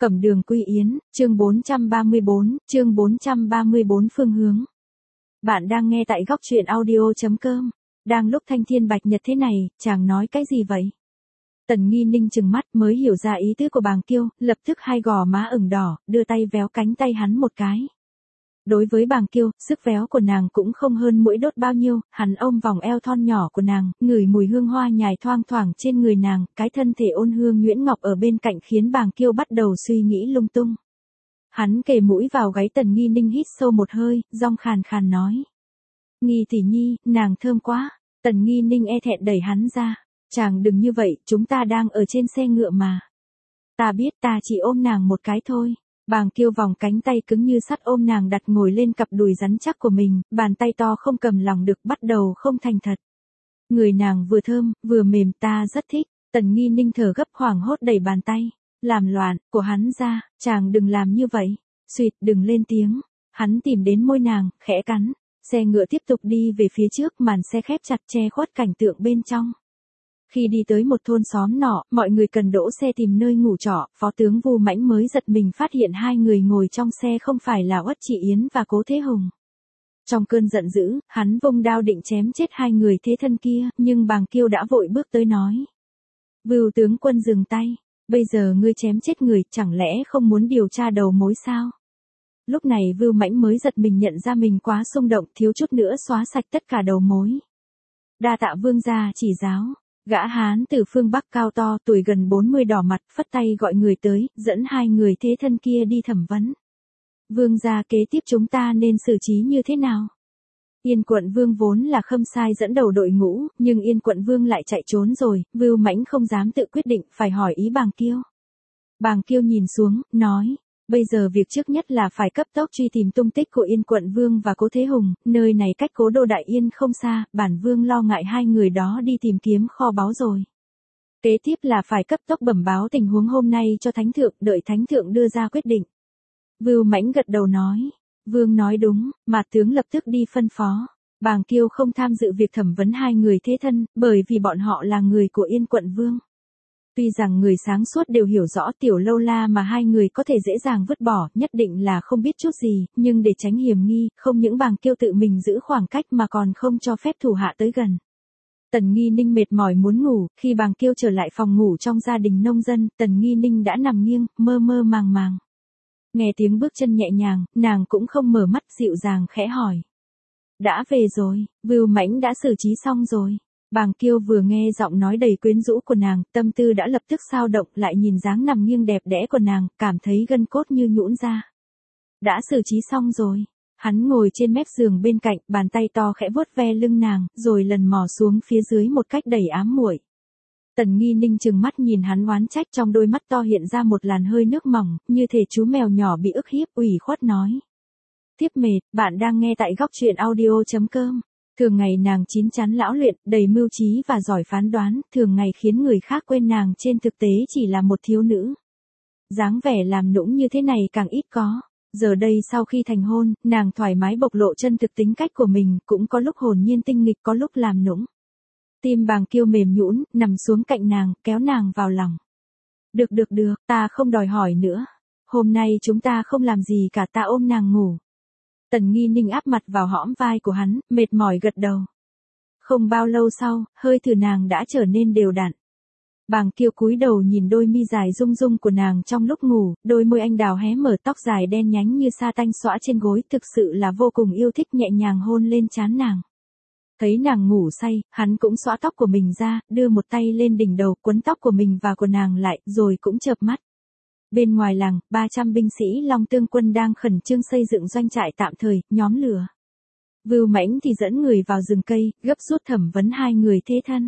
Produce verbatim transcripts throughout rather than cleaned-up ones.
Cẩm đường quy yến, chương bốn trăm ba mươi bốn, chương bốn trăm ba mươi bốn phương hướng. Bạn đang nghe tại góc truyện audio chấm com. Đang lúc thanh thiên bạch nhật thế này, chàng nói cái gì vậy? Tần Nghi Ninh chừng mắt mới hiểu ra ý tứ của Bàng Kiêu, lập tức hai gò má ửng đỏ, đưa tay véo cánh tay hắn một cái. Đối với Bàng Kiêu, sức véo của nàng cũng không hơn mũi đốt bao nhiêu, hắn ôm vòng eo thon nhỏ của nàng, ngửi mùi hương hoa nhài thoang thoảng trên người nàng, cái thân thể ôn hương nhuyễn ngọc ở bên cạnh khiến Bàng Kiêu bắt đầu suy nghĩ lung tung. Hắn kề mũi vào gáy Tần Nghi Ninh hít sâu một hơi, giọng khàn khàn nói. Nghi tỷ nhi, nàng thơm quá. Tần Nghi Ninh e thẹn đẩy hắn ra. Chàng đừng như vậy, chúng ta đang ở trên xe ngựa mà. Ta biết ta chỉ ôm nàng một cái thôi. Bàng Kiêu vòng cánh tay cứng như sắt ôm nàng đặt ngồi lên cặp đùi rắn chắc của mình, bàn tay to không cầm lòng được bắt đầu không thành thật. Người nàng vừa thơm, vừa mềm ta rất thích. Tần Nghi Ninh thở gấp hoảng hốt đẩy bàn tay. Làm loạn, của hắn ra, chàng đừng làm như vậy. Xuyệt, đừng lên tiếng. Hắn tìm đến môi nàng, khẽ cắn. Xe ngựa tiếp tục đi về phía trước, màn xe khép chặt che khuất cảnh tượng bên trong. Khi đi tới một thôn xóm nọ, mọi người cần đỗ xe tìm nơi ngủ trọ, Phó tướng Vu Mãnh mới giật mình phát hiện hai người ngồi trong xe không phải là Uất Trị Yến và Cố Thế Hùng. Trong cơn giận dữ, hắn vung đao định chém chết hai người thế thân kia, nhưng Bàng Kiêu đã vội bước tới nói. Vưu tướng quân dừng tay, bây giờ ngươi chém chết người, chẳng lẽ không muốn điều tra đầu mối sao? Lúc này Vưu Mãnh mới giật mình nhận ra mình quá xung động, thiếu chút nữa xóa sạch tất cả đầu mối. Đa tạ vương gia chỉ giáo. Gã hán từ phương Bắc cao to, tuổi gần bốn mươi đỏ mặt, phất tay gọi người tới, dẫn hai người thế thân kia đi thẩm vấn. Vương gia, kế tiếp chúng ta nên xử trí như thế nào? Yên quận vương vốn là Khâm Sai dẫn đầu đội ngũ, nhưng Yên quận vương lại chạy trốn rồi, Vưu Mãnh không dám tự quyết định, phải hỏi ý Bàng Kiêu. Bàng Kiêu nhìn xuống, nói. Bây giờ việc trước nhất là phải cấp tốc truy tìm tung tích của Yên quận vương và Cố Thế Hùng, nơi này cách Cố đô Đại Yên không xa, bản vương lo ngại hai người đó đi tìm kiếm kho báu rồi. Kế tiếp là phải cấp tốc bẩm báo tình huống hôm nay cho Thánh Thượng, đợi Thánh Thượng đưa ra quyết định. Vưu Mãnh gật đầu nói, vương nói đúng, mà tướng lập tức đi phân phó. Bàng Kiêu không tham dự việc thẩm vấn hai người thế thân, bởi vì bọn họ là người của Yên quận vương. Tuy rằng người sáng suốt đều hiểu rõ tiểu lâu la mà hai người có thể dễ dàng vứt bỏ, nhất định là không biết chút gì, nhưng để tránh hiểm nghi, không những Bàng Kiêu tự mình giữ khoảng cách mà còn không cho phép thủ hạ tới gần. Tần Nghi Ninh mệt mỏi muốn ngủ, khi Bàng Kiêu trở lại phòng ngủ trong gia đình nông dân, Tần Nghi Ninh đã nằm nghiêng, mơ mơ màng màng. Nghe tiếng bước chân nhẹ nhàng, nàng cũng không mở mắt, dịu dàng khẽ hỏi. Đã về rồi, Vưu Mãnh đã xử trí xong rồi. Bàng Kiêu vừa nghe giọng nói đầy quyến rũ của nàng, tâm tư đã lập tức xao động, lại nhìn dáng nằm nghiêng đẹp đẽ của nàng, cảm thấy gân cốt như nhũn ra. Đã xử trí xong rồi. Hắn ngồi trên mép giường bên cạnh, bàn tay to khẽ vuốt ve lưng nàng, rồi lần mò xuống phía dưới một cách đầy ám muội. Tần Nghi Ninh trừng mắt nhìn hắn oán trách, trong đôi mắt to hiện ra một làn hơi nước mỏng, như thể chú mèo nhỏ bị ức hiếp, ủy khuất nói. Tiếp mệt, bạn đang nghe tại góc truyện audio chấm com. Thường ngày nàng chín chắn lão luyện, đầy mưu trí và giỏi phán đoán, thường ngày khiến người khác quên nàng trên thực tế chỉ là một thiếu nữ. Dáng vẻ làm nũng như thế này càng ít có. Giờ đây sau khi thành hôn, nàng thoải mái bộc lộ chân thực tính cách của mình, cũng có lúc hồn nhiên tinh nghịch, có lúc làm nũng. Tim Bàng Kiêu mềm nhũn, nằm xuống cạnh nàng, kéo nàng vào lòng. Được được được, ta không đòi hỏi nữa. Hôm nay chúng ta không làm gì cả, ta ôm nàng ngủ. Tần Nghi Ninh áp mặt vào hõm vai của hắn, mệt mỏi gật đầu. Không bao lâu sau, hơi thở nàng đã trở nên đều đặn. Bàng Kiêu cúi đầu nhìn đôi mi dài rung rung của nàng trong lúc ngủ, đôi môi anh đào hé mở, tóc dài đen nhánh như sa tanh xõa trên gối, thực sự là vô cùng yêu thích, nhẹ nhàng hôn lên trán nàng. Thấy nàng ngủ say, hắn cũng xõa tóc của mình ra, đưa một tay lên đỉnh đầu, quấn tóc của mình và của nàng lại, rồi cũng chợp mắt. Bên ngoài làng, ba trăm binh sĩ Long Tương quân đang khẩn trương xây dựng doanh trại tạm thời, nhóm lửa. Vưu Mãnh thì dẫn người vào rừng cây, gấp rút thẩm vấn hai người thế thân.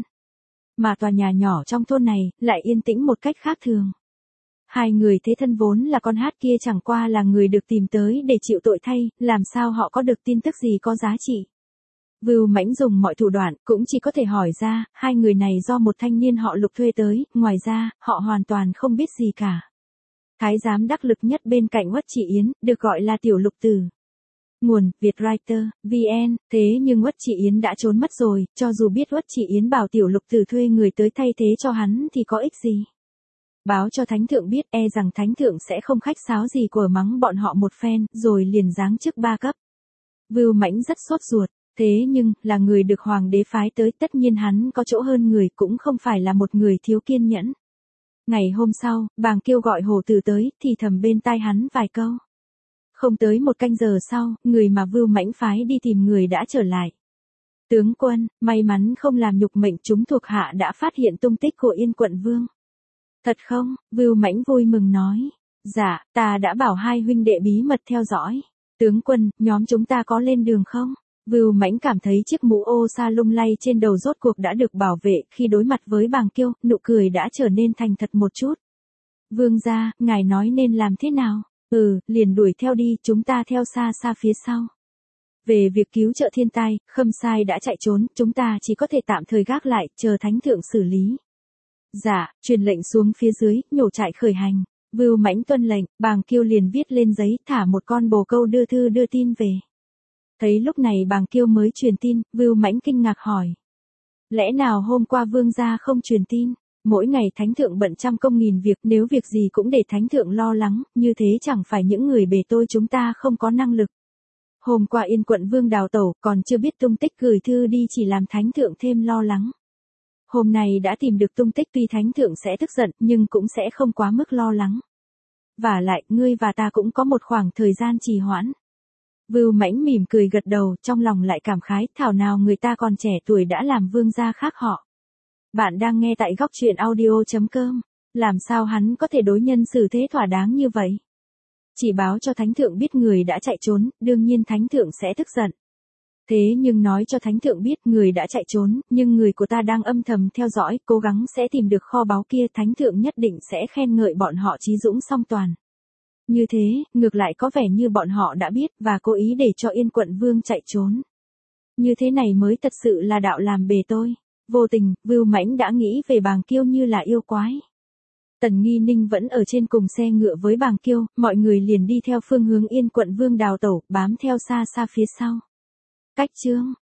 Mà tòa nhà nhỏ trong thôn này, lại yên tĩnh một cách khác thường. Hai người thế thân vốn là con hát kia chẳng qua là người được tìm tới để chịu tội thay, làm sao họ có được tin tức gì có giá trị. Vưu Mãnh dùng mọi thủ đoạn, cũng chỉ có thể hỏi ra, hai người này do một thanh niên họ Lục thuê tới, ngoài ra, họ hoàn toàn không biết gì cả. Thái giám đắc lực nhất bên cạnh Uất Trị Yến, được gọi là Tiểu Lục Tử. Nguồn, Vietwriter, vê en, thế nhưng Uất Trị Yến đã trốn mất rồi, cho dù biết Uất Trị Yến bảo Tiểu Lục Tử thuê người tới thay thế cho hắn thì có ích gì. Báo cho thánh thượng biết, e rằng thánh thượng sẽ không khách sáo gì của mắng bọn họ một phen, rồi liền giáng chức ba cấp. Vưu Mãnh rất sốt ruột, thế nhưng, là người được hoàng đế phái tới, tất nhiên hắn có chỗ hơn người, cũng không phải là một người thiếu kiên nhẫn. Ngày hôm sau, Bàng Kiêu gọi Hổ Tử tới, thì thầm bên tai hắn vài câu. Không tới một canh giờ sau, người mà Vưu Mãnh phái đi tìm người đã trở lại. Tướng quân, may mắn không làm nhục mệnh chúng thuộc hạ đã phát hiện tung tích của Yên Quận Vương. Thật không? Vưu Mãnh vui mừng nói. Dạ, ta đã bảo hai huynh đệ bí mật theo dõi. Tướng quân, nhóm chúng ta có lên đường không? Vưu Mãnh cảm thấy chiếc mũ ô sa lung lay trên đầu rốt cuộc đã được bảo vệ, khi đối mặt với Bàng Kiêu, nụ cười đã trở nên thành thật một chút. Vương gia, ngài nói nên làm thế nào? Ừ, liền đuổi theo đi, chúng ta theo xa xa phía sau. Về việc cứu trợ thiên tai, Khâm Sai đã chạy trốn, chúng ta chỉ có thể tạm thời gác lại, chờ thánh thượng xử lý. Dạ, truyền lệnh xuống phía dưới, nhổ trại khởi hành. Vưu Mãnh tuân lệnh, Bàng Kiêu liền viết lên giấy, thả một con bồ câu đưa thư đưa tin về. Thấy lúc này Bàng Kiêu mới truyền tin, Vưu Mãnh kinh ngạc hỏi. Lẽ nào hôm qua vương gia không truyền tin? Mỗi ngày thánh thượng bận trăm công nghìn việc, nếu việc gì cũng để thánh thượng lo lắng, như thế chẳng phải những người bề tôi chúng ta không có năng lực. Hôm qua Yên Quận Vương đào tẩu, còn chưa biết tung tích, gửi thư đi chỉ làm thánh thượng thêm lo lắng. Hôm nay đã tìm được tung tích, tuy thánh thượng sẽ tức giận, nhưng cũng sẽ không quá mức lo lắng. Vả lại, ngươi và ta cũng có một khoảng thời gian trì hoãn. Vưu Mãnh mỉm cười gật đầu, trong lòng lại cảm khái, thảo nào người ta còn trẻ tuổi đã làm vương gia khác họ. Bạn đang nghe tại góc truyện audio chấm com. Làm sao hắn có thể đối nhân xử thế thỏa đáng như vậy? Chỉ báo cho thánh thượng biết người đã chạy trốn, đương nhiên thánh thượng sẽ tức giận. Thế nhưng nói cho thánh thượng biết người đã chạy trốn, nhưng người của ta đang âm thầm theo dõi, cố gắng sẽ tìm được kho báu kia, thánh thượng nhất định sẽ khen ngợi bọn họ chí dũng song toàn. Như thế, ngược lại có vẻ như bọn họ đã biết và cố ý để cho Yên Quận Vương chạy trốn. Như thế này mới thật sự là đạo làm bề tôi. Vô tình, Vưu Mãnh đã nghĩ về Bàng Kiêu như là yêu quái. Tần Nghi Ninh vẫn ở trên cùng xe ngựa với Bàng Kiêu, mọi người liền đi theo phương hướng Yên Quận Vương đào tẩu, bám theo xa xa phía sau. Cách chương